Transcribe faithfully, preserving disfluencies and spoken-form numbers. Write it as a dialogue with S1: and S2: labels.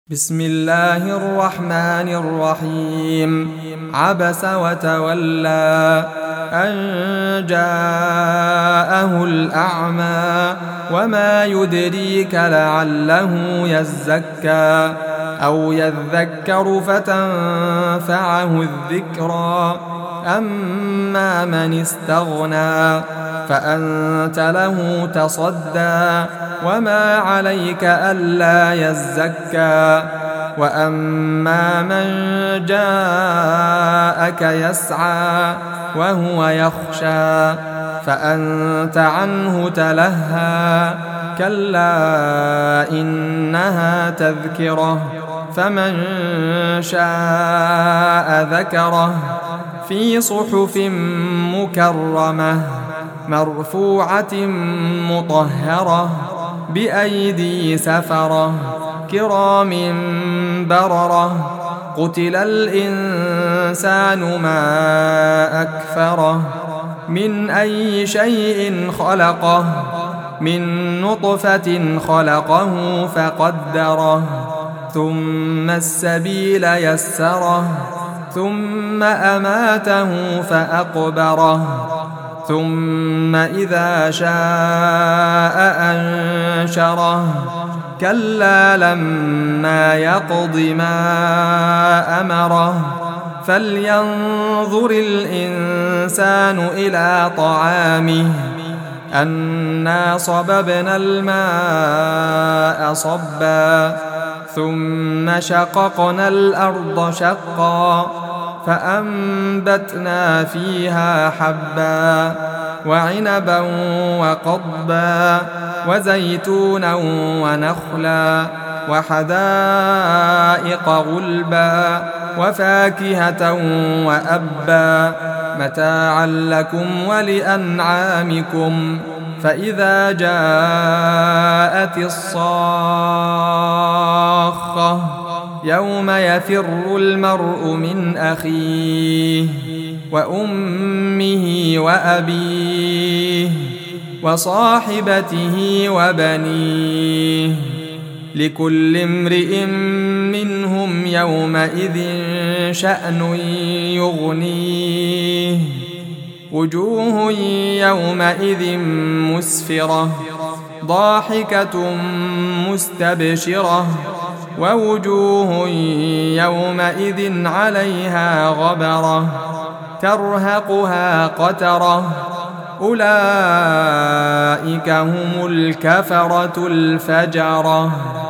S1: بسم الله الرحمن الرحيم. عبس وتولى أن جاءه الأعمى وما يدريك لعله يزكى أو يذكر فتنفعه الذكرى أما من استغنى فأنت له تصدى وما عليك ألا يزكى وأما من جاءك يسعى وهو يخشى فأنت عنه تلهى كلا إنها تذكرة فمن شاء ذكره في صحف مكرمة مرفوعة مطهرة بأيدي سفرة كرام بررة قتل الإنسان ما أكفره من أي شيء خلقه من نطفة خلقه فقدره ثم السبيل يسره ثم أماته فأقبره ثم إذا شاء أنشره كلا لما يقض ما أمره فلينظر الإنسان إلى طعامه أنا صببنا الماء صبا ثم شققنا الأرض شقا فأنبتنا فيها حبا وعنبا وقضبا وزيتونا ونخلا وحدائق غلبا وفاكهة وأبا متاعا لكم ولأنعامكم فإذا جاءت الصاخة يوم يفر المرء من أخيه وأمه وأبيه وصاحبته وبنيه لكل امرئ منهم يومئذ شأن يغنيه وجوه يومئذ مسفرة ضاحكة مستبشرة ووجوه يومئذ عليها غبرة ترهقها قترة أولئك هم الكفرة الفجرة.